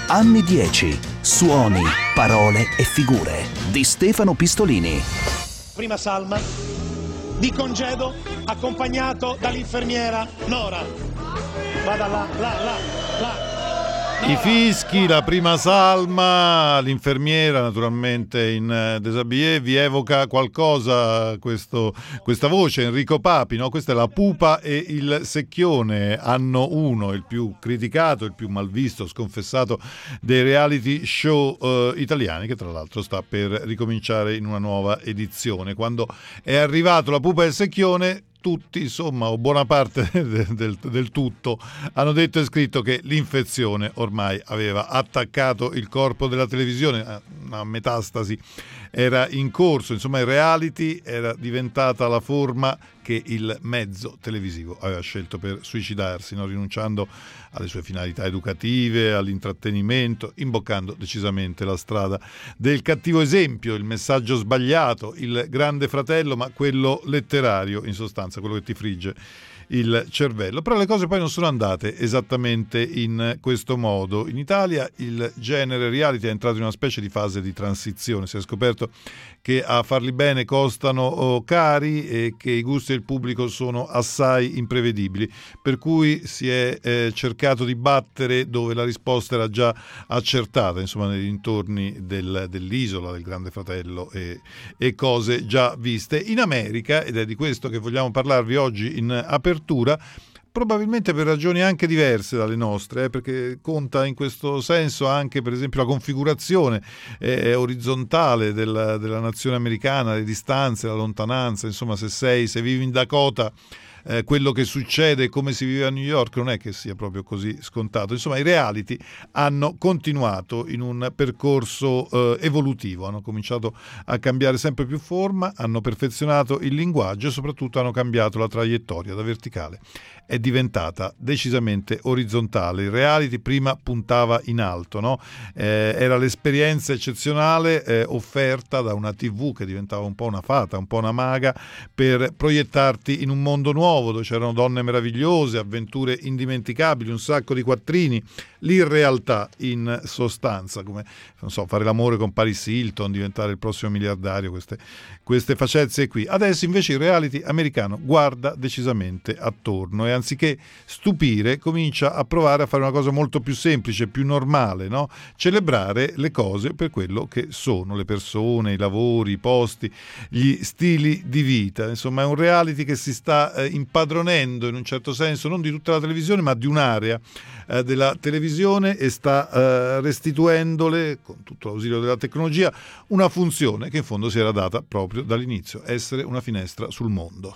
Anni 10. Suoni, parole e figure di Stefano Pistolini. Prima salma di congedo accompagnato dall'infermiera Nora. Vada là. I fischi, la prima salma, l'infermiera naturalmente in déshabillé. Vi evoca qualcosa questa voce? Enrico Papi, no? Questa è La pupa e il secchione, anno 1, il più criticato, il più malvisto, sconfessato dei reality show italiani, che tra l'altro sta per ricominciare in una nuova edizione. Quando è arrivato La pupa e il secchione, tutti, insomma, o buona parte del tutto, hanno detto e scritto che l'infezione ormai aveva attaccato il corpo della televisione, una metastasi era in corso, insomma il reality era diventata la forma che il mezzo televisivo aveva scelto per suicidarsi, non rinunciando alle sue finalità educative, all'intrattenimento, imboccando decisamente la strada del cattivo esempio, il messaggio sbagliato, il grande fratello, ma quello letterario, in sostanza, quello che ti frigge il cervello. Però le cose poi non sono andate esattamente in questo modo. In Italia il genere reality è entrato in una specie di fase di transizione. Si è scoperto che a farli bene costano cari e che i gusti del pubblico sono assai imprevedibili, per cui si è cercato di battere dove la risposta era già accertata, insomma nei dintorni dell'isola, del Grande Fratello e cose già viste. In America, ed è di questo che vogliamo parlarvi oggi in apertura, probabilmente per ragioni anche diverse dalle nostre, perché conta in questo senso anche per esempio la configurazione orizzontale della nazione americana, le distanze, la lontananza, insomma se vivi in Dakota, quello che succede come si vive a New York non è che sia proprio così scontato. Insomma, i reality hanno continuato in un percorso evolutivo, hanno cominciato a cambiare sempre più forma, hanno perfezionato il linguaggio e soprattutto hanno cambiato la traiettoria da verticale. È diventata decisamente orizzontale. Il reality prima puntava in alto, no? Era l'esperienza eccezionale offerta da una TV che diventava un po' una fata, un po' una maga, per proiettarti in un mondo nuovo dove c'erano donne meravigliose, avventure indimenticabili, un sacco di quattrini, l'irrealtà in sostanza, come non so, fare l'amore con Paris Hilton, diventare il prossimo miliardario, queste facezie qui. Adesso invece il reality americano guarda decisamente attorno e anziché stupire comincia a provare a fare una cosa molto più semplice, più normale, no? Celebrare le cose per quello che sono, le persone, i lavori, i posti, gli stili di vita. Insomma, è un reality che si sta impadronendo in un certo senso non di tutta la televisione ma di un'area della televisione e sta restituendole, con tutto l'ausilio della tecnologia, una funzione che in fondo si era data proprio dall'inizio: essere una finestra sul mondo.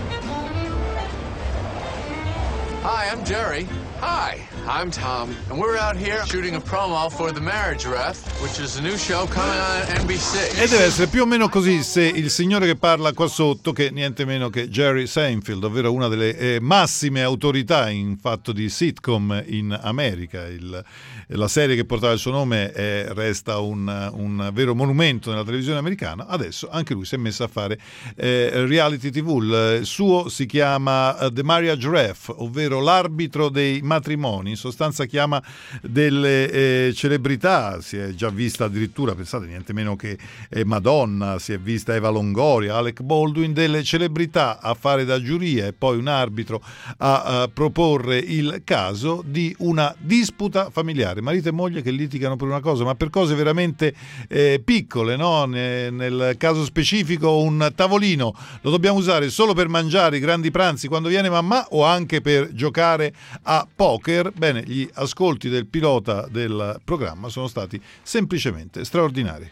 Hi, I'm Jerry. Hi, I'm Tom. And we're out here shooting a promo for The Marriage Ref, which is a new show coming on NBC. E deve essere più o meno così se il signore che parla qua sotto, che niente meno che Jerry Seinfeld, ovvero una delle massime autorità in fatto di sitcom in America. La serie che portava il suo nome resta un vero monumento nella televisione americana. Adesso anche lui si è messo a fare reality TV. Il suo si chiama The Marriage Ref, ovvero l'arbitro dei matrimoni. In sostanza chiama delle celebrità, si è già vista addirittura, pensate, niente meno che Madonna, si è vista Eva Longoria, Alec Baldwin, delle celebrità a fare da giuria e poi un arbitro a proporre il caso di una disputa familiare, marito e moglie che litigano per una cosa, ma per cose veramente piccole, no? Nel caso specifico un tavolino lo dobbiamo usare solo per mangiare i grandi pranzi quando viene mamma o anche per giocare a poker. Bene, gli ascolti del pilota del programma sono stati semplicemente straordinari.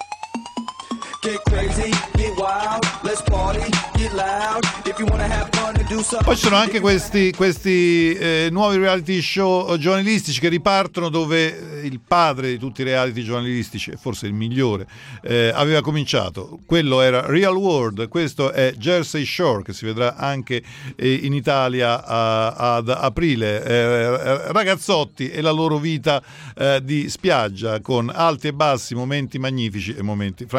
Poi ci sono anche questi nuovi reality show giornalistici che ripartono dove il padre di tutti i reality giornalistici, forse il migliore, aveva cominciato. Quello era Real World, questo è Jersey Shore, che si vedrà anche in Italia ad aprile. Ragazzotti e la loro vita di spiaggia, con alti e bassi, momenti magnifici e momenti francamente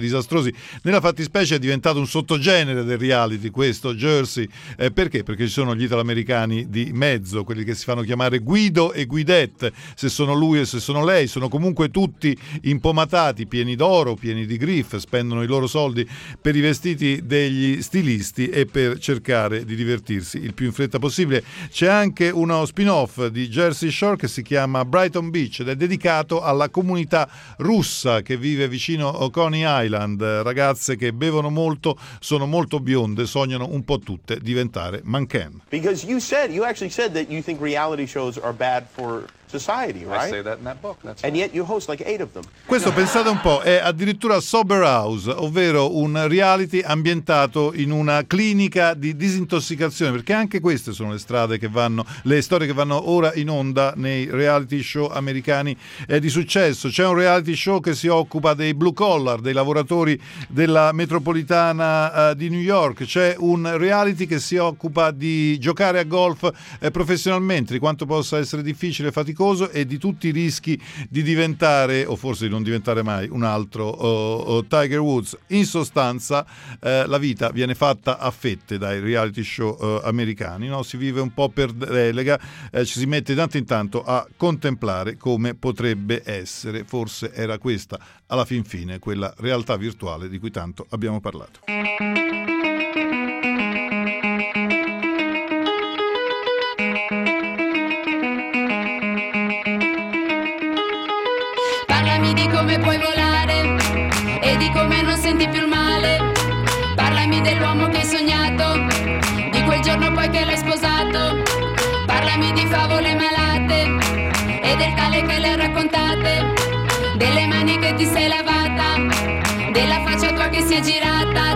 disastrosi. Nella fattispecie è diventato un sottogenere del reality questo Jersey, perché? Perché ci sono gli italoamericani di mezzo, quelli che si fanno chiamare Guido e Guidette, se sono lui e se sono lei, sono comunque tutti impomatati, pieni d'oro, pieni di griff, spendono i loro soldi per i vestiti degli stilisti e per cercare di divertirsi il più in fretta possibile. C'è anche uno spin-off di Jersey Shore che si chiama Brighton Beach ed è dedicato alla comunità russa che vive vicino a Coney Island, ragazze che bevono molto, sono molto bionde, sognano un po' tutte diventare mannequin. Because you actually said that you think reality shows are bad for society, right? I say that in that book. That's And yet you host like 8 of them. Questo, pensate un po', è addirittura Sober House, ovvero un reality ambientato in una clinica di disintossicazione, perché anche queste sono le storie che vanno ora in onda nei reality show americani di successo. C'è un reality show che si occupa dei blue collar, dei lavoratori della metropolitana di New York. C'è un reality che si occupa di giocare a golf professionalmente, di quanto possa essere difficile e faticoso e di tutti i rischi di diventare, o forse di non diventare mai, un altro Tiger Woods. In sostanza la vita viene fatta a fette dai reality show americani, no? Si vive un po' per delega, ci si mette di tanto in tanto a contemplare come potrebbe essere. Forse era questa alla fin fine quella realtà virtuale di cui tanto abbiamo parlato. Parlami di come puoi volare e di come non senti più il male. Parlami dell'uomo che hai sognato, di quel giorno poi che l'hai sposato. Parlami di favole malate e del tale che le hai raccontate, delle mani che ti sei lavata, della faccia tua che si è girata.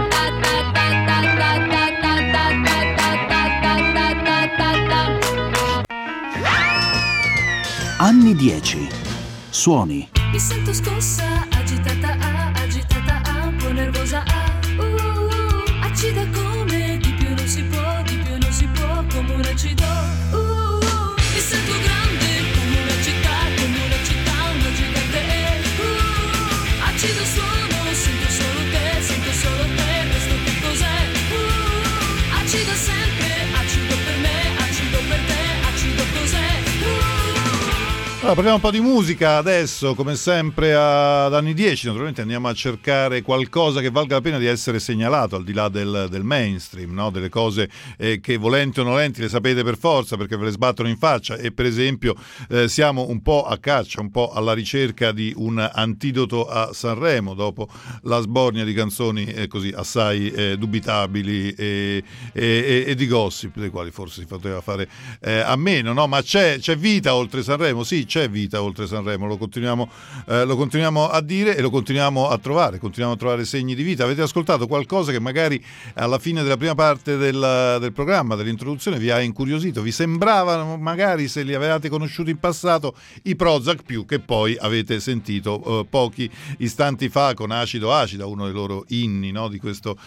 Anni 10. Suoni. Mi sento scossa, agitata, un po' nervosa, acida come di più non si può, come un acido. Mi sento grande come una città, una gigante. Acido suono, sento solo te, questo che cos'è? Acido sempre, acido per me, acido per te, acido cos'è? Allora, parliamo un po' di musica adesso, come sempre ad anni 10, naturalmente andiamo a cercare qualcosa che valga la pena di essere segnalato, al di là del mainstream, no? Delle cose che volenti o nolenti le sapete per forza perché ve le sbattono in faccia, e per esempio siamo un po' a caccia, un po' alla ricerca di un antidoto a Sanremo, dopo la sbornia di canzoni così assai dubitabili e di gossip, dei quali forse si poteva fare a meno, no? Ma c'è vita oltre Sanremo, sì, c'è vita oltre Sanremo, lo continuiamo a dire e lo continuiamo a trovare segni di vita. Avete ascoltato qualcosa che magari alla fine della prima parte del programma, dell'introduzione, vi ha incuriosito, vi sembravano, magari se li avevate conosciuti in passato, i Prozac più, che poi avete sentito pochi istanti fa con Acido Acida, uno dei loro inni, no? Di questo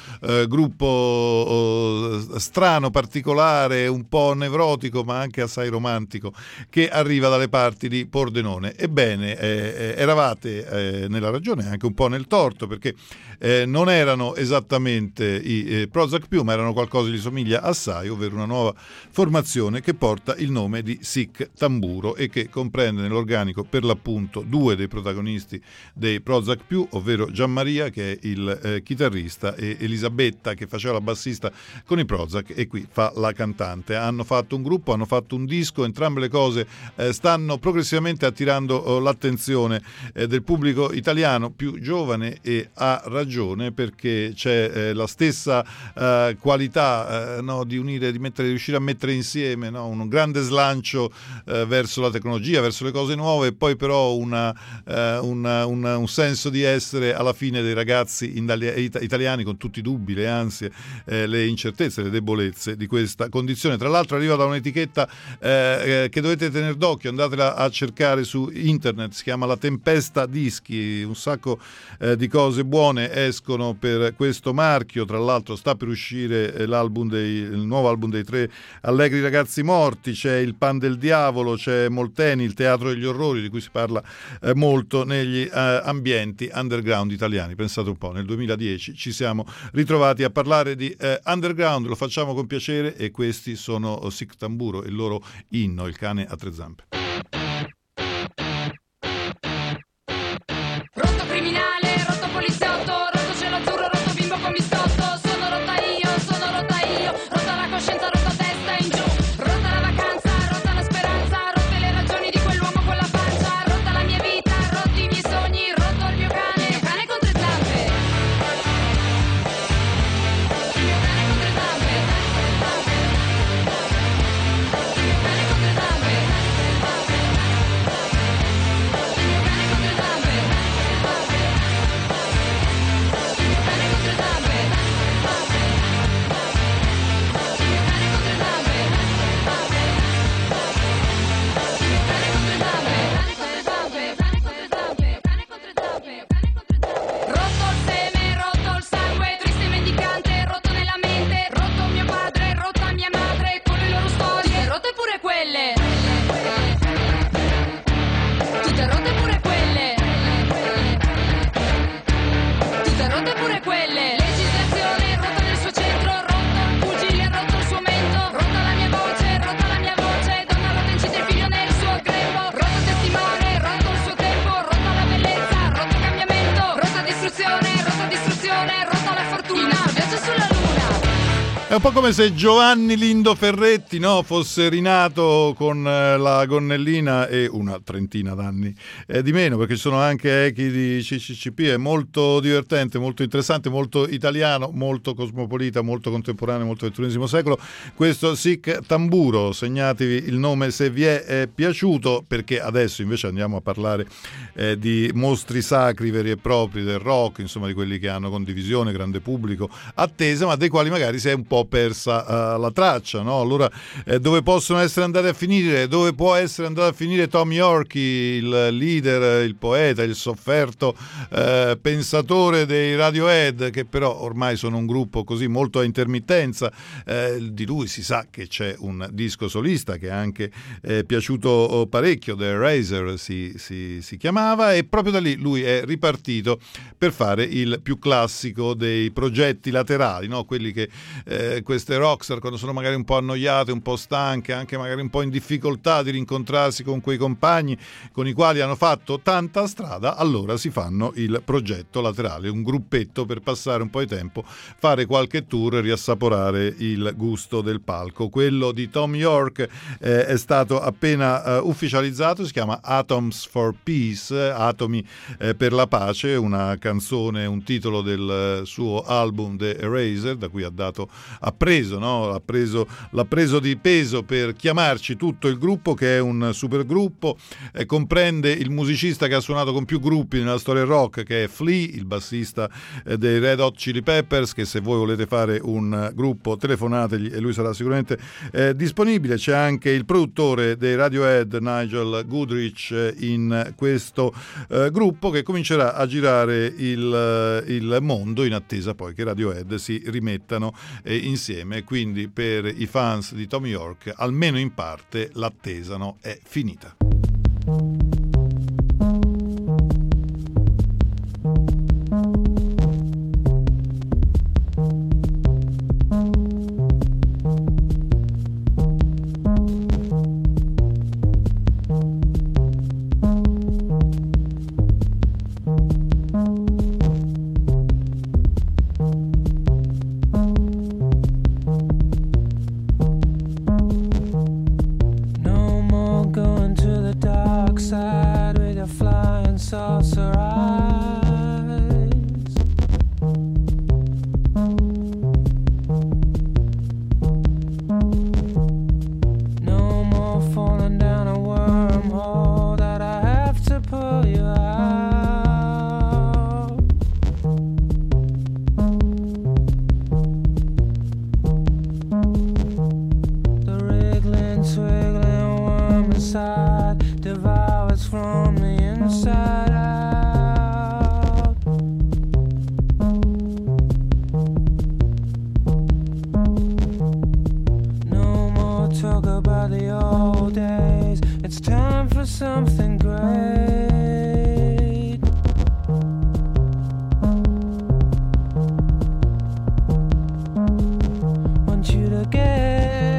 gruppo strano, particolare, un po' nevrotico ma anche assai romantico, che arriva dalle parti di Pordenone. Ebbene, eravate nella ragione, anche un po' nel torto, perché non erano esattamente i Prozac più, ma erano qualcosa che gli somiglia assai, ovvero una nuova formazione che porta il nome di Sic Tamburo e che comprende nell'organico per l'appunto due dei protagonisti dei Prozac più, ovvero Gianmaria, che è il chitarrista, e Elisabetta, che faceva la bassista con i Prozac e qui fa la cantante. Hanno fatto un gruppo, hanno fatto un disco, entrambe le cose stanno progressivamente attirando l'attenzione del pubblico italiano più giovane, e ha ragione, perché c'è la stessa qualità no, di riuscire a mettere insieme, no, un grande slancio verso la tecnologia, verso le cose nuove, e poi però un senso di essere alla fine dei ragazzi italiani con tutti i dubbi, le ansie, le incertezze, le debolezze di questa condizione. Tra l'altro arriva da un'etichetta che dovete tenere d'occhio, andatela a cercare su internet, si chiama La Tempesta Dischi, un sacco di cose buone escono per questo marchio. Tra l'altro sta per uscire il nuovo album dei Tre Allegri Ragazzi Morti, c'è Il Pan del Diavolo, c'è Molteni, Il Teatro degli Orrori, di cui si parla molto negli ambienti underground italiani. Pensate un po', nel 2010 ci siamo ritrovati a parlare di underground, lo facciamo con piacere, e questi sono Sic Tamburo, il loro inno, Il cane a tre zampe. Rotto criminale, rotto poliziotto, rotto cielo azzurro, rotto bimbo con biscotto. Sono rotta io, rotta la coscienza, rotta testa in giù. Rotta la vacanza, rotta la speranza, rotte le ragioni di quell'uomo con la pancia. Rotta la mia vita, rotti i miei sogni, rotto il mio cane con tre zampe. Il mio cane con tre zampe. Il mio cane con tre zampe. Il mio cane con tre zampe. Rotto il seme, rotto il sangue, triste e mendicante, rotto nella mente, rotto mio padre, rotta mia madre, con le loro storie, rotte pure quelle. Tutte rotte pure quelle. Tutte rotte pure quelle. Legislazione rotta nel suo centro, rotto il pugile, rotto il suo mento, rotta la mia voce, donna rotta incide il figlio nel suo grembo, rotto testimone, rotto il suo tempo, rotta la bellezza, rotto il cambiamento, rotta distruzione, rotta la fortuna, viaggio sulla luna. È un po' come se Giovanni Lindo Ferretti, no, fosse rinato con la gonnellina e una trentina d'anni di meno, perché ci sono anche echi di CCCP. È molto divertente, molto interessante, molto italiano, molto cosmopolita, molto contemporaneo, molto XXI secolo. Questo Sic Tamburo, segnatevi il nome se vi è piaciuto, perché adesso invece andiamo a parlare di mostri sacri veri e propri del rock, insomma di quelli che hanno condivisione, grande pubblico, attesa, ma dei quali magari si è un po' persa la traccia, no? Allora dove possono essere andati a finire? Dove può essere andato a finire Tom Yorke, il leader, il poeta, il sofferto pensatore dei Radiohead, che però ormai sono un gruppo così molto a intermittenza? Di lui si sa che c'è un disco solista che è anche piaciuto parecchio, The Eraser si chiamava, e proprio da lì lui è ripartito per fare il più classico dei progetti laterali, no? Quelli che queste rockstar, quando sono magari un po' annoiate, un po' stanche, anche magari un po' in difficoltà di rincontrarsi con quei compagni con i quali hanno fatto tanta strada, allora si fanno il progetto laterale, un gruppetto per passare un po' di tempo, fare qualche tour e riassaporare il gusto del palco. Quello di Tom Yorke è stato appena ufficializzato, si chiama Atoms for Peace, Atomi per la pace, una canzone, un titolo del suo album The Eraser, da cui l'ha preso di peso per chiamarci tutto il gruppo, che è un supergruppo, comprende il musicista che ha suonato con più gruppi nella storia rock, che è Flea, il bassista dei Red Hot Chili Peppers, che se voi volete fare un gruppo telefonategli e lui sarà sicuramente disponibile. C'è anche il produttore dei Radiohead, Nigel Goodrich, in questo gruppo, che comincerà a girare il mondo in attesa poi che Radiohead si rimettano insieme. Quindi per i fans di Tom Yorke, almeno in parte, l'attesa è finita. No more going to the dark side. inside, devours from the inside out. No more talk about the old days, it's time for something great. Want you to get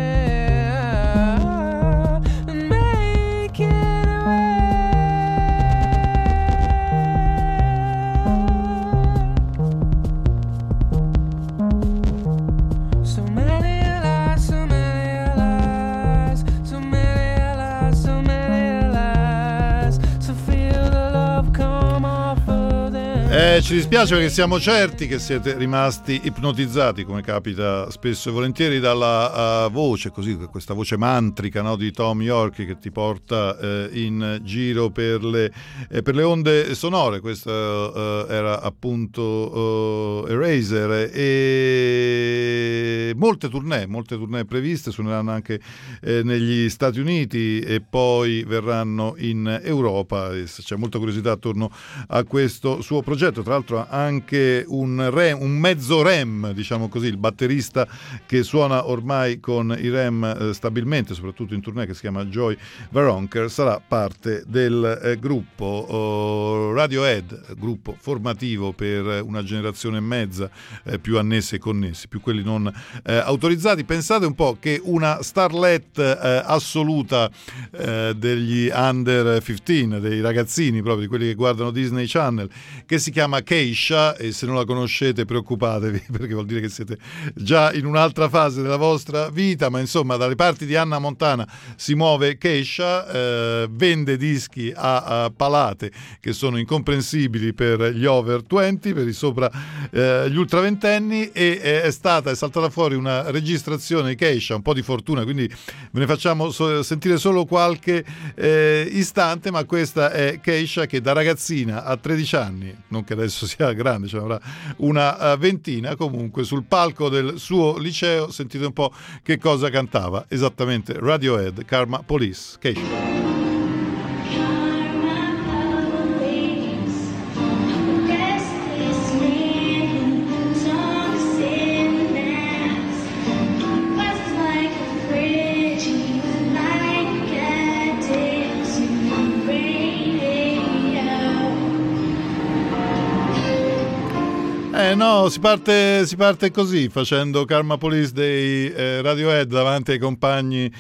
Ci dispiace perché siamo certi che siete rimasti ipnotizzati, come capita spesso e volentieri, dalla voce, così, questa voce mantrica, no, di Thom Yorke, che ti porta in giro per le onde sonore. Questo era appunto Eraser, e molte tournée previste, suoneranno anche negli Stati Uniti e poi verranno in Europa. C'è molta curiosità attorno a questo suo progetto. Tra l'altro anche un mezzo Rem, diciamo così, il batterista che suona ormai con i Rem stabilmente, soprattutto in tournée, che si chiama Joey Waronker, sarà parte del gruppo Radiohead, gruppo formativo per una generazione e mezza, più annessi e connessi, più quelli non autorizzati. Pensate un po' che una starlet assoluta degli under 15, dei ragazzini proprio, di quelli che guardano Disney Channel, che si chiama Keisha, e se non la conoscete preoccupatevi, perché vuol dire che siete già in un'altra fase della vostra vita. Ma insomma, dalle parti di Hannah Montana si muove Keisha, vende dischi a palate che sono incomprensibili per gli over 20, per i sopra gli ultraventenni, e è saltata fuori una registrazione di Keisha, un po' di fortuna, quindi ve ne facciamo sentire solo qualche istante. Ma questa è Keisha che da ragazzina a 13 anni, non che adesso sia grande, ce n'avrà una ventina, comunque sul palco del suo liceo, sentite un po' che cosa cantava. Esattamente Radiohead, Karma Police, Keisha. No, si parte così, facendo Karma Police dei Radiohead davanti ai compagni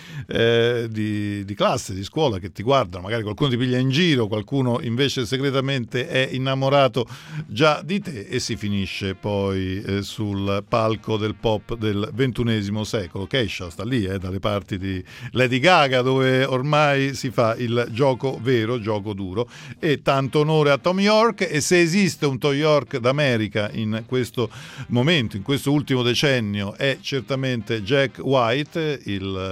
di classe, di scuola, che ti guardano, magari qualcuno ti piglia in giro, qualcuno invece segretamente è innamorato già di te, e si finisce poi sul palco del pop del XXI secolo. Keisha sta lì, dalle parti di Lady Gaga, dove ormai si fa il gioco vero, gioco duro, e tanto onore a Thom Yorke. E se esiste un Thom Yorke d'America in questo momento, in questo ultimo decennio, è certamente Jack White,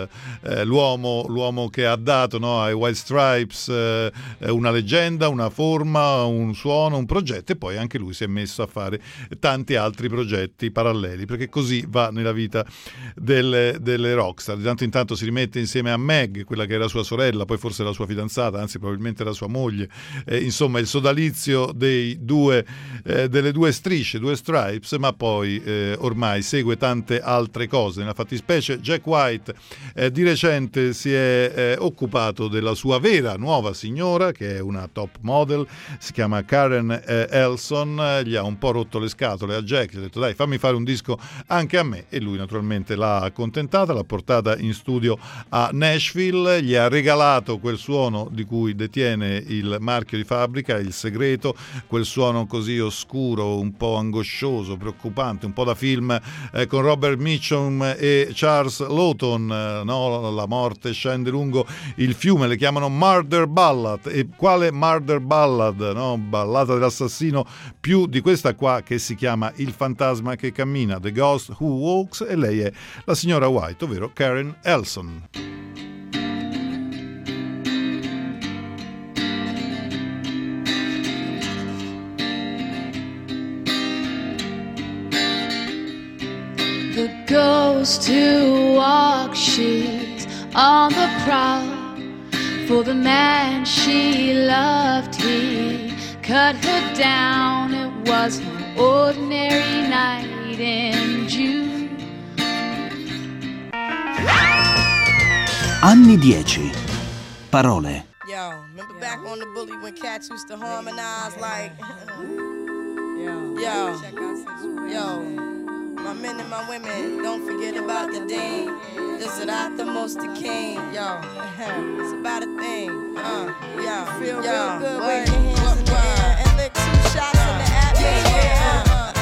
l'uomo che ha dato, no, ai White Stripes una leggenda, una forma, un suono, un progetto, e poi anche lui si è messo a fare tanti altri progetti paralleli, perché così va nella vita delle rockstar. Di tanto in tanto si rimette insieme a Meg, quella che era sua sorella, poi forse la sua fidanzata, anzi probabilmente era sua moglie, insomma il sodalizio delle due strisce, due stripes, ma poi ormai segue tante altre cose. Nella fattispecie Jack White di recente si è occupato della sua vera nuova signora, che è una top model, si chiama Karen Elson. Gli ha un po' rotto le scatole a Jack, gli ha detto: dai, fammi fare un disco anche a me, e lui naturalmente l'ha accontentata, l'ha portata in studio a Nashville, gli ha regalato quel suono di cui detiene il marchio di fabbrica, il segreto, quel suono così oscuro, un po' angoscioso, preoccupante, un po' da film con Robert Mitchum e Charles Lawton, no? La morte scende lungo il fiume, le chiamano Murder Ballad. E quale Murder Ballad, no? Ballata dell'assassino, più di questa qua che si chiama Il fantasma che cammina, The Ghost Who Walks, e lei è la signora White, ovvero Karen Elson. The ghost who walks, she's on the prowl, for the man she loved. He cut her down. It was an ordinary night in June. Anni 10. Parole. Yo, remember back on the bully when cats used to harmonize like yo, my men and my women, don't forget about the dean. This is not the most the king, yo. It's about a thing, yo. Feel real good with your hands in the air and lick 2 shots in the atmosphere.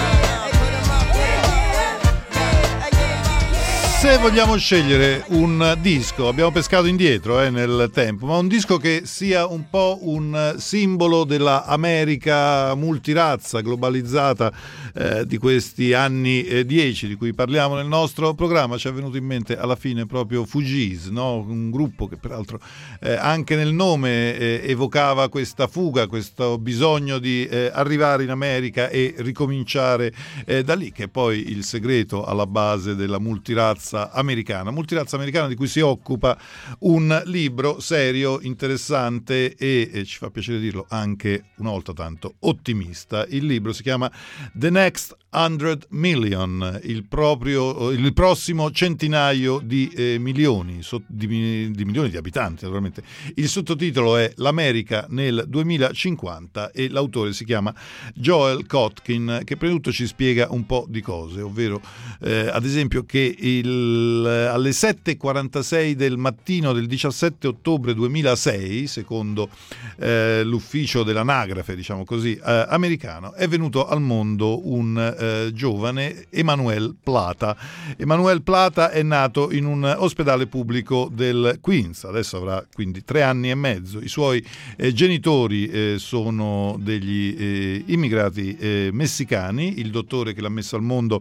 Se vogliamo scegliere un disco, abbiamo pescato indietro nel tempo, ma un disco che sia un po' un simbolo della America multirazza, globalizzata di questi anni 10 di cui parliamo nel nostro programma, ci è venuto in mente alla fine proprio Fugees, no? Un gruppo che peraltro anche nel nome evocava questa fuga, questo bisogno di arrivare in America e ricominciare da lì, che è poi il segreto alla base della multirazza americana di cui si occupa un libro serio, interessante e ci fa piacere dirlo anche una volta tanto ottimista. Il libro si chiama The Next 100 Million, il prossimo centinaio di milioni di milioni di abitanti, naturalmente. Il sottotitolo è L'America nel 2050 e l'autore si chiama Joel Kotkin, che prima di tutto ci spiega un po' di cose, ovvero ad esempio che alle 7:46 del mattino del 17 ottobre 2006, secondo l'ufficio dell'anagrafe, diciamo così, americano, è venuto al mondo un giovane Emanuel Plata. Emanuel Plata è nato in un ospedale pubblico del Queens, adesso avrà quindi 3 anni e mezzo. I suoi genitori sono degli immigrati messicani, il dottore che l'ha messo al mondo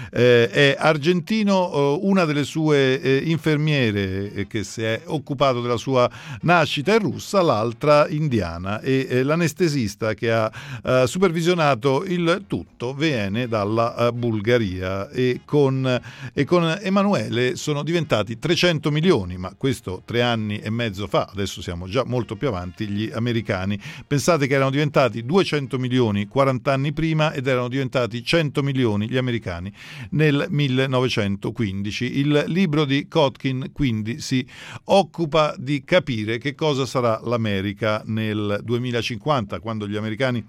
è argentino, una delle sue infermiere che si è occupato della sua nascita è russa, l'altra indiana, e l'anestesista che ha supervisionato il tutto viene dalla Bulgaria, e con Emanuele sono diventati 300 milioni, ma questo 3 anni e mezzo fa. Adesso siamo già molto più avanti. Gli americani, pensate che erano diventati 200 milioni 40 anni prima ed erano diventati 100 milioni gli americani nel 1915. Il libro di Kotkin quindi si occupa di capire che cosa sarà l'America nel 2050, quando gli americani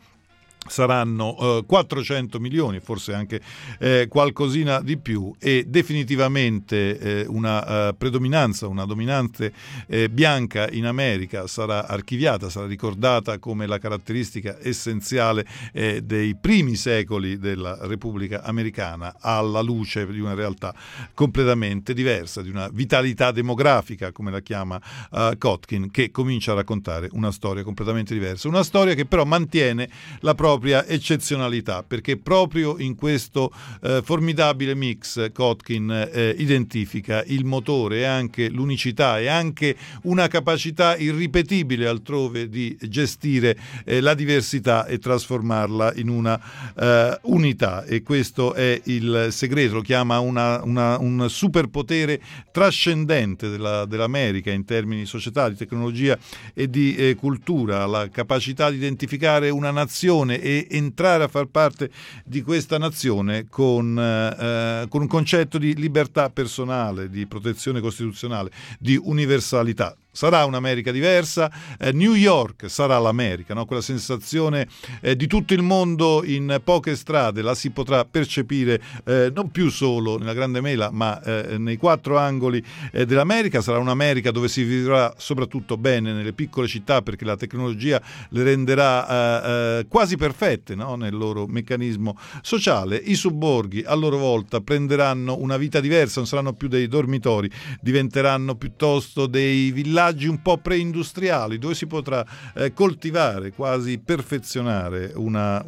saranno 400 milioni, forse anche qualcosina di più, e definitivamente una predominanza, una dominante bianca in America sarà archiviata, sarà ricordata come la caratteristica essenziale dei primi secoli della Repubblica Americana, alla luce di una realtà completamente diversa, di una vitalità demografica, come la chiama Kotkin, che comincia a raccontare una storia completamente diversa, una storia che però mantiene la propria eccezionalità, perché proprio in questo formidabile mix Kotkin identifica il motore e anche l'unicità e anche una capacità irripetibile altrove di gestire la diversità e trasformarla in una unità, e questo è il segreto. Lo chiama un superpotere trascendente dell'America in termini societali, tecnologia e di cultura, la capacità di identificare una nazione e entrare a far parte di questa nazione con un concetto di libertà personale, di protezione costituzionale, di universalità. Sarà un'America diversa, New York sarà l'America, no? Quella sensazione di tutto il mondo in poche strade la si potrà percepire non più solo nella Grande Mela, ma nei 4 angoli dell'America. Sarà un'America dove si vivrà soprattutto bene nelle piccole città, perché la tecnologia le renderà quasi perfette, no? Nel loro meccanismo sociale. I sobborghi a loro volta prenderanno una vita diversa, non saranno più dei dormitori, diventeranno piuttosto dei villaggi un po' preindustriali, dove si potrà coltivare, quasi perfezionare una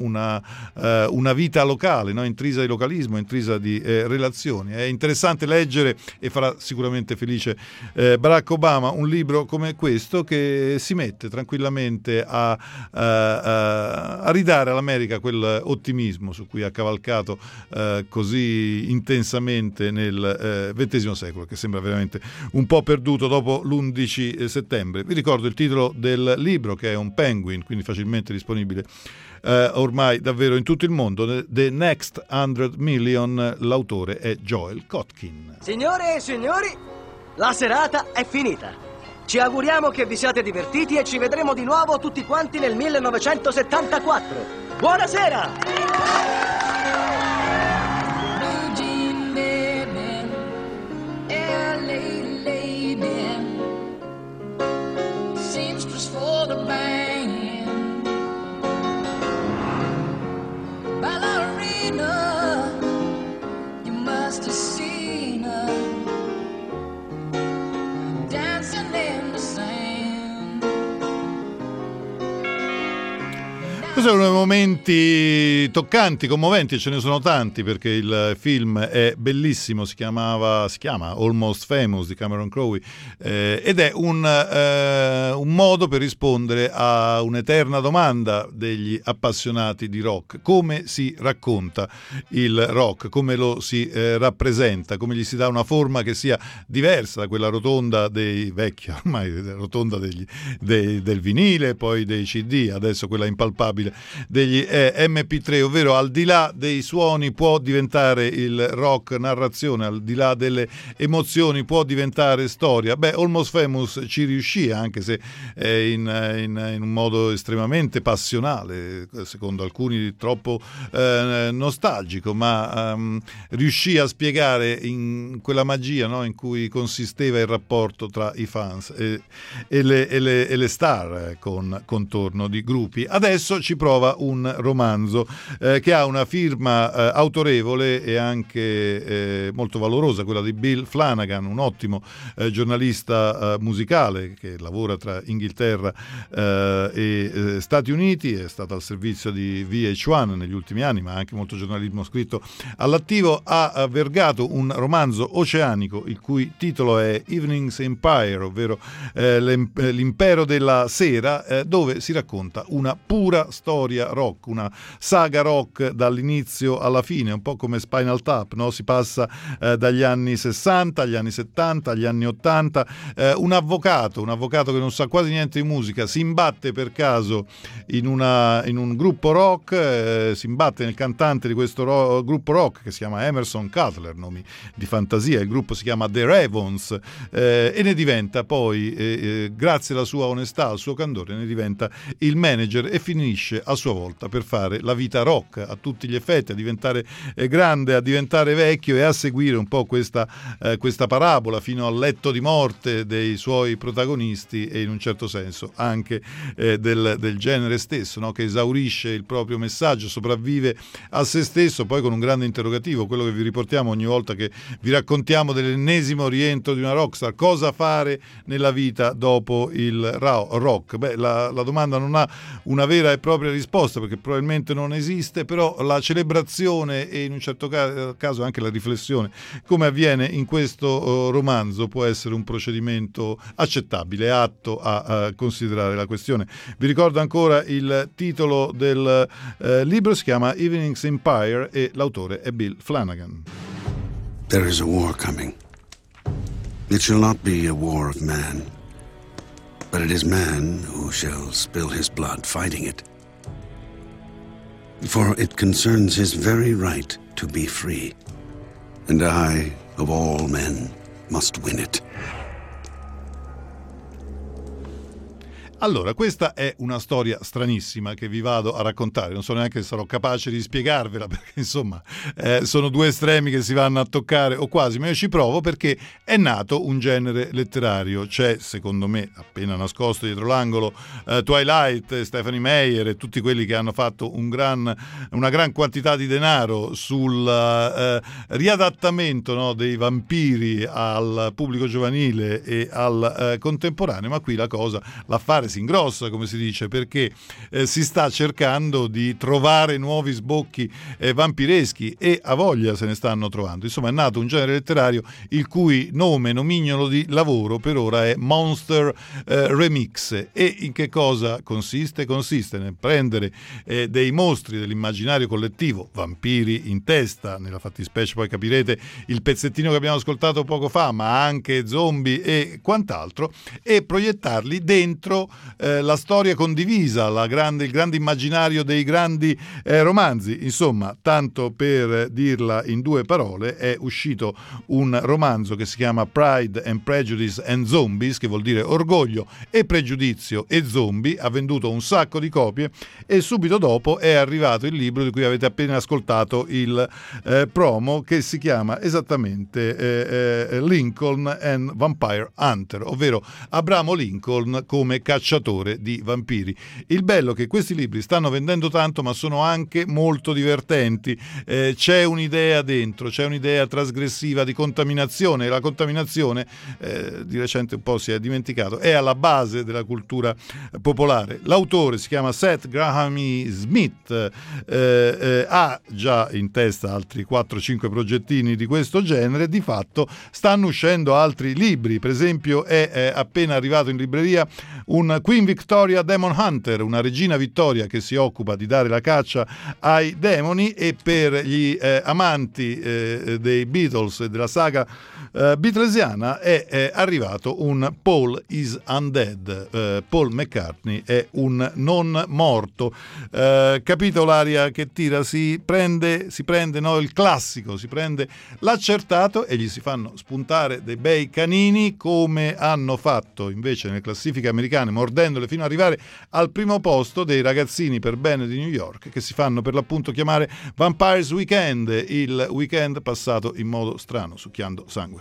vita locale, no? Intrisa di localismo, intrisa di relazioni. È interessante leggere, e farà sicuramente felice Barack Obama, un libro come questo che si mette tranquillamente a ridare all'America quel ottimismo su cui ha cavalcato così intensamente nel XX secolo, che sembra veramente un po' perduto dopo l'11 12 settembre. Vi ricordo il titolo del libro, che è un Penguin, quindi facilmente disponibile ormai davvero in tutto il mondo, The Next 100 Million. L'autore è Joel Kotkin. Signore e signori, la serata è finita. Ci auguriamo che vi siate divertiti e ci vedremo di nuovo tutti quanti nel 1974. Buonasera! For the band, ballerina, you must have seen her dancing in the sand. Questi sono momenti toccanti, commoventi, ce ne sono tanti, perché il film è bellissimo, si chiama Almost Famous di Cameron Crowe, ed è un modo per rispondere a un'eterna domanda degli appassionati di rock: come si racconta il rock, come lo si rappresenta, come gli si dà una forma che sia diversa da quella rotonda dei vecchi, ormai rotonda del vinile, poi dei CD, adesso quella impalpabile degli MP3, ovvero al di là dei suoni può diventare il rock narrazione, al di là delle emozioni può diventare storia. Almost Famous ci riuscì, anche se in un modo estremamente passionale, secondo alcuni troppo nostalgico, ma riuscì a spiegare in quella magia, no, in cui consisteva il rapporto tra i fans e le star con contorno di gruppi. Adesso ci prova un romanzo che ha una firma autorevole e anche molto valorosa, quella di Bill Flanagan, un ottimo giornalista musicale che lavora tra Inghilterra e Stati Uniti, è stato al servizio di VH1 negli ultimi anni, ma anche molto giornalismo scritto all'attivo. Ha vergato un romanzo oceanico il cui titolo è Evening's Empire, ovvero l'impero della sera, dove si racconta una pura storia rock, una saga rock dall'inizio alla fine, un po' come Spinal Tap, no? Si passa dagli anni 60 agli anni 70 agli anni 80. Un avvocato che non sa quasi niente di musica si imbatte per caso in un gruppo rock, si imbatte nel cantante di questo gruppo rock che si chiama Emerson Cutler, nomi di fantasia, il gruppo si chiama The Ravens, e ne diventa poi, grazie alla sua onestà, al suo candore, ne diventa il manager e finisce a sua volta per fare la vita rock a tutti gli effetti, a diventare grande, a diventare vecchio e a seguire un po' questa parabola fino al letto di morte dei suoi protagonisti e in un certo senso anche del genere stesso, no? Che esaurisce il proprio messaggio, sopravvive a se stesso, poi con un grande interrogativo, quello che vi riportiamo ogni volta che vi raccontiamo dell'ennesimo rientro di una rockstar: cosa fare nella vita dopo il rock? La domanda non ha una vera e propria risposta, perché probabilmente non esiste, però la celebrazione e in un certo caso anche la riflessione, come avviene in questo romanzo, può essere un procedimento accettabile, atto a considerare la questione. Vi ricordo ancora il titolo del libro, si chiama Evening's Empire e l'autore è Bill Flanagan. There is a war coming. It shall not be a war of man, but it is man who shall spill his blood fighting it. For it concerns his very right to be free, and I, of all men, must win it. Allora, questa è una storia stranissima che vi vado a raccontare, non so neanche se sarò capace di spiegarvela, perché insomma sono due estremi che si vanno a toccare, o quasi, ma io ci provo, perché è nato un genere letterario. C'è, secondo me, appena nascosto dietro l'angolo, Twilight, Stephanie Meyer e tutti quelli che hanno fatto una gran quantità di denaro sul riadattamento, no, dei vampiri al pubblico giovanile e al contemporaneo, ma qui l'affare si si ingrossa, come si dice, perché si sta cercando di trovare nuovi sbocchi vampireschi, e a voglia se ne stanno trovando. Insomma, è nato un genere letterario il cui nome, nomignolo di lavoro per ora è Monster Remix. E in che cosa consiste? Consiste nel prendere dei mostri dell'immaginario collettivo, vampiri in testa, nella fattispecie poi capirete il pezzettino che abbiamo ascoltato poco fa, ma anche zombie e quant'altro, e proiettarli dentro la storia condivisa, il grande immaginario dei grandi romanzi. Insomma, tanto per dirla in due parole, è uscito un romanzo che si chiama Pride and Prejudice and Zombies, che vuol dire orgoglio e pregiudizio e zombie. Ha venduto un sacco di copie, e subito dopo è arrivato il libro di cui avete appena ascoltato il promo, che si chiama esattamente Lincoln and Vampire Hunter, ovvero Abramo Lincoln come cacciatore di vampiri. Il bello è che questi libri stanno vendendo tanto, ma sono anche molto divertenti. C'è un'idea dentro, c'è un'idea trasgressiva di contaminazione, e la contaminazione di recente un po' si è dimenticato, è alla base della cultura popolare. L'autore si chiama Seth Graham Smith, ha già in testa altri 4-5 progettini di questo genere. Di fatto stanno uscendo altri libri, per esempio è appena arrivato in libreria un Queen Victoria Demon Hunter, una regina Vittoria che si occupa di dare la caccia ai demoni, e per gli amanti dei Beatles e della saga beatlesiana è arrivato un Paul is Undead, Paul McCartney è un non morto. Capito l'aria che tira? Si prende no, il classico, si prende l'accertato e gli si fanno spuntare dei bei canini, come hanno fatto invece nelle classifiche americane, mordendole fino ad arrivare al primo posto, dei ragazzini per bene di New York che si fanno per l'appunto chiamare Vampires Weekend, il weekend passato in modo strano, succhiando sangue.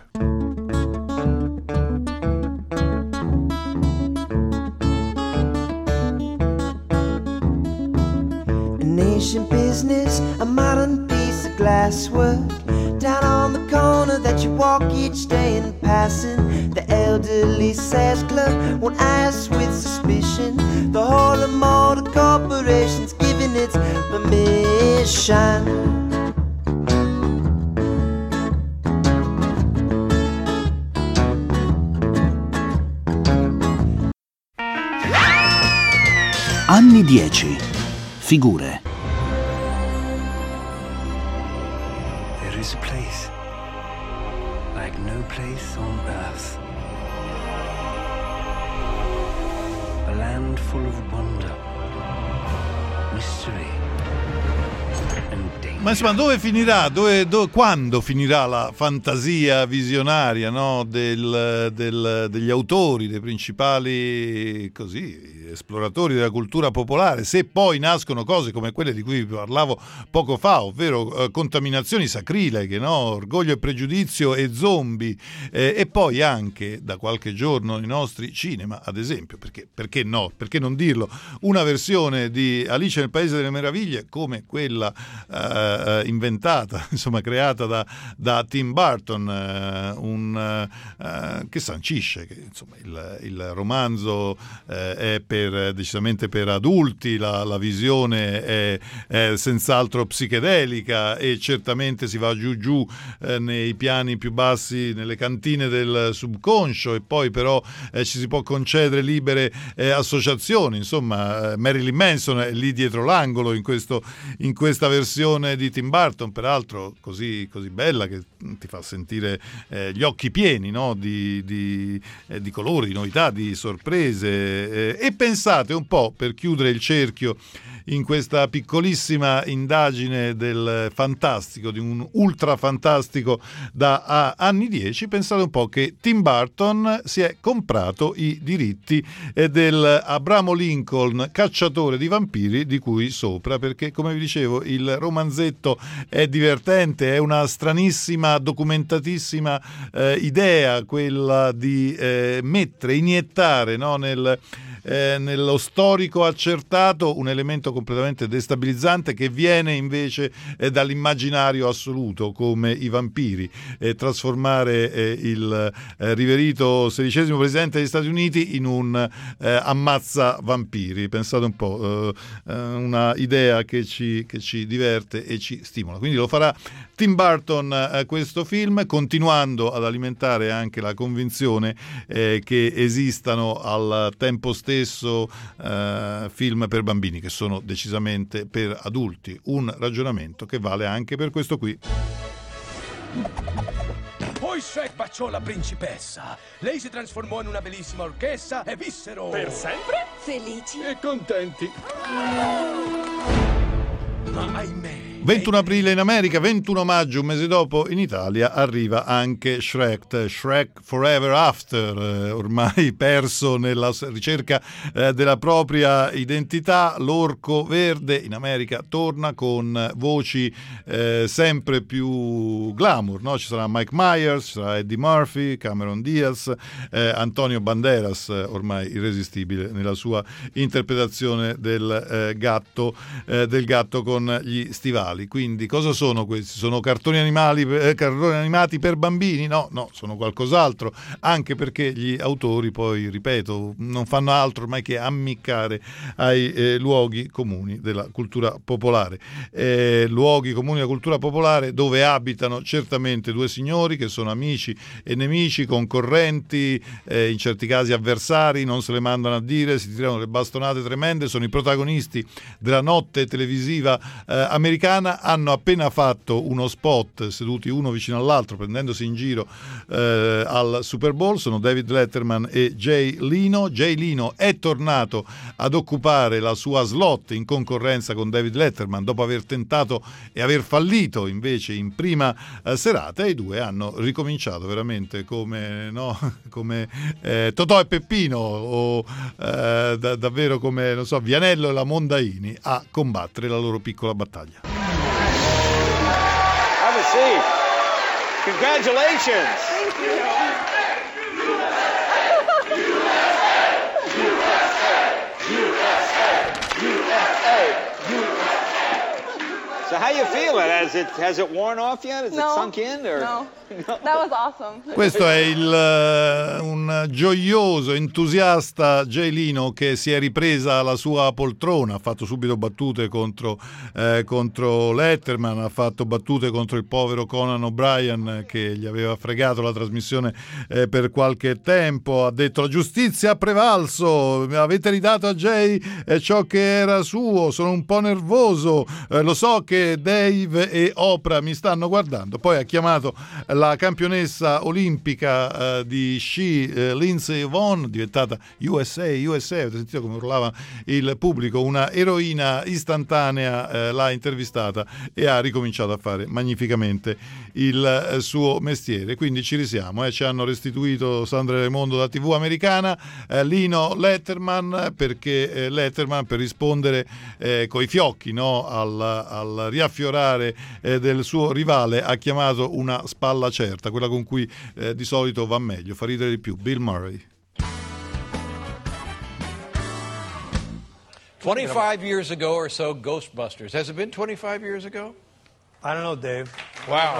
Ancient business, a modern piece of glasswork down on the corner that you walk each day in passing. The elderly Sayers Club won't ask with suspicion. The whole of Motor Corporation's giving its permission. Anni 10. Figure. There is a place like no place on earth. A land full of wonder, mystery and danger. Ma insomma, dove finirà? Quando finirà la fantasia visionaria, no? Degli autori, dei principali esploratori della cultura popolare, se poi nascono cose come quelle di cui vi parlavo poco fa, ovvero contaminazioni sacrileghe, no? Orgoglio e pregiudizio e zombie, e poi anche da qualche giorno i nostri cinema, ad esempio, perché no? Perché non dirlo? Una versione di Alice nel Paese delle Meraviglie come quella inventata, insomma creata da Tim Burton, che sancisce che insomma il romanzo è decisamente per adulti, la visione è senz'altro psichedelica, e certamente si va giù nei piani più bassi, nelle cantine del subconscio, e poi però ci si può concedere libere associazioni. Insomma, Marilyn Manson è lì dietro l'angolo in questa versione di Tim Burton, peraltro così bella, che ti fa sentire gli occhi pieni, no? di colori, di novità, di sorprese, e pensate un po', per chiudere il cerchio in questa piccolissima indagine del fantastico, di un ultra fantastico da anni 10, pensate un po' che Tim Burton si è comprato i diritti del Abramo Lincoln cacciatore di vampiri di cui sopra, perché come vi dicevo il romanzetto è divertente, è una stranissima, documentatissima idea quella di iniettare, no, nello storico accertato un elemento completamente destabilizzante che viene invece dall'immaginario assoluto, come i vampiri, trasformare il riverito XVI presidente degli Stati Uniti in un ammazza vampiri. Pensate un po', una idea che ci diverte e ci stimola. Quindi lo farà Tim Burton questo film, continuando ad alimentare anche la convinzione che esistano al tempo stesso film per bambini che sono decisamente per adulti. Un ragionamento che vale anche per questo qui. Poi Shrek baciò la principessa. Lei si trasformò in una bellissima orchestra e vissero... Per sempre? Felici e contenti. Ma ahimè... 21 aprile in America, 21 maggio, un mese dopo, in Italia arriva anche Shrek Forever After, ormai perso nella ricerca della propria identità. L'orco verde in America torna con voci sempre più glamour, no? Ci sarà Mike Myers, ci sarà Eddie Murphy, Cameron Diaz, Antonio Banderas, ormai irresistibile nella sua interpretazione del gatto con gli stivali. Quindi cosa sono questi? Sono cartoni animati per bambini? No, sono qualcos'altro, anche perché gli autori poi, ripeto, non fanno altro ormai che ammiccare ai luoghi comuni della cultura popolare. Luoghi comuni della cultura popolare dove abitano certamente due signori che sono amici e nemici, concorrenti, in certi casi avversari, non se le mandano a dire, si tirano le bastonate tremende, sono i protagonisti della notte televisiva americana. Hanno appena fatto uno spot seduti uno vicino all'altro, prendendosi in giro al Super Bowl. Sono David Letterman e Jay Leno. Jay Leno è tornato ad occupare la sua slot in concorrenza con David Letterman dopo aver tentato e aver fallito invece in prima serata, e i due hanno ricominciato veramente come Totò e Peppino o davvero come, non so, Vianello e la Mondaini a combattere la loro piccola battaglia. Have a seat. Congratulations. Thank you. So how you feeling? Has it worn off yet? Has it sunk in? Or? No. That was awesome. Questo è un gioioso, entusiasta Jay Leno che si è ripresa la sua poltrona, ha fatto subito battute contro Letterman, ha fatto battute contro il povero Conan O'Brien che gli aveva fregato la trasmissione per qualche tempo. Ha detto: la giustizia ha prevalso, avete ridato a Jay ciò che era suo, sono un po' nervoso, lo so che Dave e Oprah mi stanno guardando. Poi ha chiamato la campionessa olimpica di sci Lindsey Vonn, diventata USA, avete sentito come urlava il pubblico, una eroina istantanea, l'ha intervistata e ha ricominciato a fare magnificamente il suo mestiere. Quindi ci risiamo, ci hanno restituito Sandra Raimondo da TV americana, Leno Letterman, perché Letterman, per rispondere coi fiocchi, no, al riaffiorare del suo rivale, ha chiamato una spalla certa, quella con cui di solito va meglio, fa ridere di più, Bill Murray. 25 years ago or so, Ghostbusters. Has it been 25 years ago? I don't know, Dave. Wow.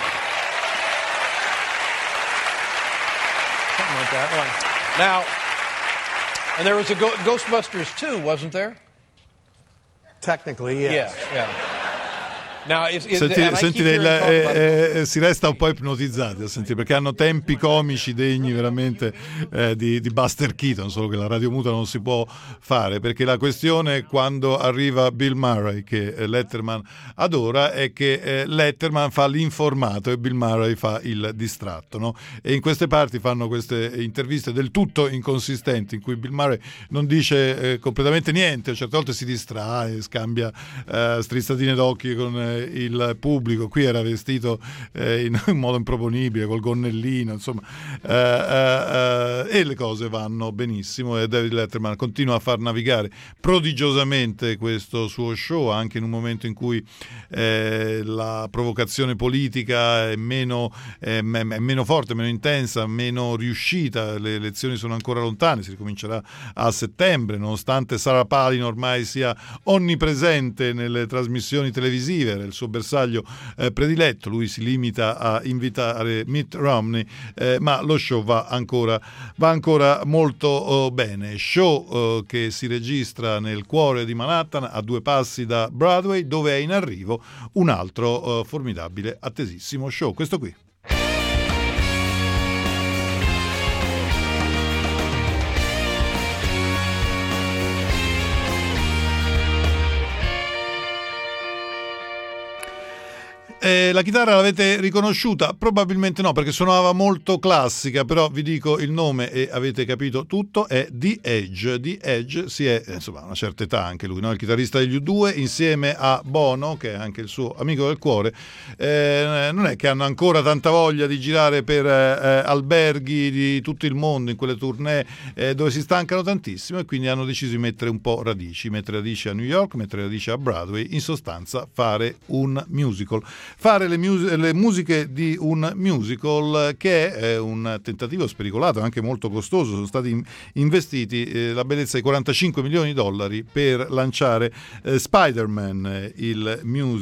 Something like that. Now, and there was a Ghostbusters 2, wasn't there? Technically, yes. Yeah. Now, Sentite, si resta un po' ipnotizzati a sentire, perché hanno tempi comici degni veramente di Buster Keaton, solo che la radio muta non si può fare, perché la questione quando arriva Bill Murray, che Letterman adora, è che Letterman fa l'informato e Bill Murray fa il distratto, no? E in queste parti fanno queste interviste del tutto inconsistenti in cui Bill Murray non dice completamente niente, certe volte si distrae, scambia strizzatine d'occhi con il pubblico, qui era vestito in modo improponibile, col gonnellino, insomma, e le cose vanno benissimo, e David Letterman continua a far navigare prodigiosamente questo suo show, anche in un momento in cui la provocazione politica è meno forte, meno intensa, meno riuscita, le elezioni sono ancora lontane, si ricomincerà a settembre, nonostante Sarah Palin ormai sia onnipresente nelle trasmissioni televisive, era il suo bersaglio prediletto, lui si limita a invitare Mitt Romney, ma lo show va ancora molto bene. Show che si registra nel cuore di Manhattan, a 2 passi da Broadway, dove è in arrivo un altro formidabile, attesissimo show, questo qui. La chitarra l'avete riconosciuta? Probabilmente no, perché suonava molto classica, però vi dico il nome e avete capito tutto, è The Edge. The Edge si è, insomma, a una certa età anche lui, no? Il chitarrista degli U2, insieme a Bono, che è anche il suo amico del cuore, non è che hanno ancora tanta voglia di girare per alberghi di tutto il mondo, in quelle tournée dove si stancano tantissimo, e quindi hanno deciso di mettere un po' radici, mettere radici a New York, mettere radici a Broadway, in sostanza fare un musical. Fare le musiche di un musical, che è un tentativo spericolato, anche molto costoso. Sono stati investiti la bellezza di $45 milioni per lanciare Spider-Man, il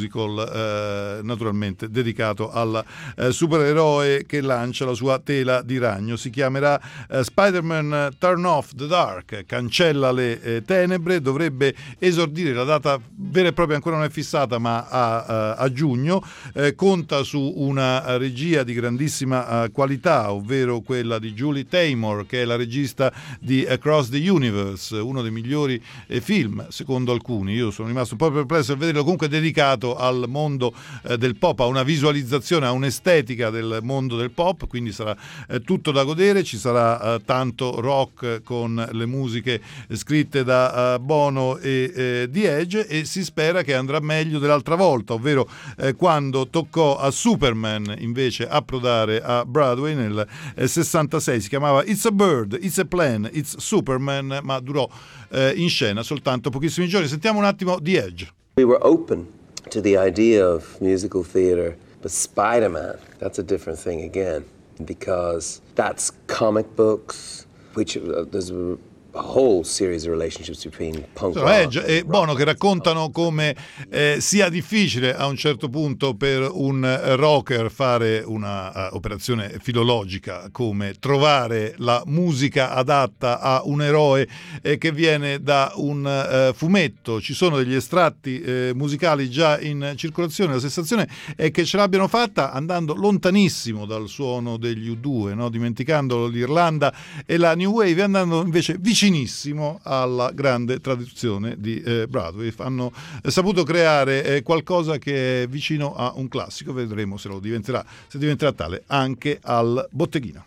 musical naturalmente dedicato al supereroe che lancia la sua tela di ragno. Si chiamerà Spider-Man Turn Off the Dark, cancella le tenebre, dovrebbe esordire, la data vera e propria ancora non è fissata, ma a giugno. Conta su una regia di grandissima qualità, ovvero quella di Julie Taymor, che è la regista di Across the Universe, uno dei migliori film secondo alcuni. Io sono rimasto un po' perplesso a vederlo, comunque dedicato al mondo del pop, a una visualizzazione, a un'estetica del mondo del pop, quindi sarà tutto da godere. Ci sarà tanto rock con le musiche scritte da Bono e The Edge, e si spera che andrà meglio dell'altra volta, ovvero quando toccò a Superman invece approdare a Broadway nel 66. Si chiamava It's a Bird, It's a Plane, It's Superman, ma durò in scena soltanto pochissimi giorni. Sentiamo un attimo The Edge. We were open to the idea of musical theater, but Spider-Man, that's a different thing again, because that's comic books, which there's a whole series of relationships between punk rock Edge e Bono, che raccontano come sia difficile a un certo punto per un rocker fare una operazione filologica, come trovare la musica adatta a un eroe che viene da un fumetto. Ci sono degli estratti musicali già in circolazione. La sensazione è che ce l'abbiano fatta andando lontanissimo dal suono degli U2, no? Dimenticando l'Irlanda e la New Wave, andando invece vicinissimo alla grande tradizione di Broadway. Hanno saputo creare qualcosa che è vicino a un classico. Vedremo se diventerà tale anche al botteghino.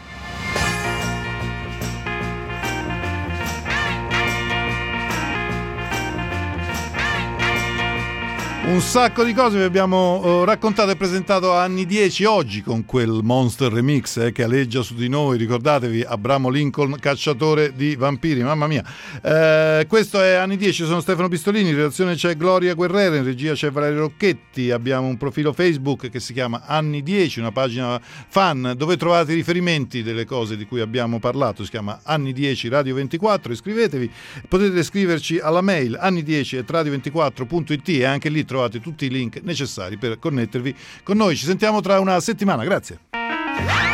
Un sacco di cose vi abbiamo raccontato e presentato a Anni 10 oggi, con quel Monster Remix che aleggia su di noi. Ricordatevi Abramo Lincoln, cacciatore di vampiri, mamma mia. Questo è Anni 10, sono Stefano Pistolini, in redazione c'è Gloria Guerrera, in regia c'è Valerio Rocchetti. Abbiamo un profilo Facebook che si chiama Anni 10, una pagina fan dove trovate i riferimenti delle cose di cui abbiamo parlato. Si chiama Anni 10 Radio 24, iscrivetevi, potete scriverci alla mail anni10@radio24.it e anche lì trovate tutti i link necessari per connettervi con noi. Ci sentiamo tra una settimana, grazie.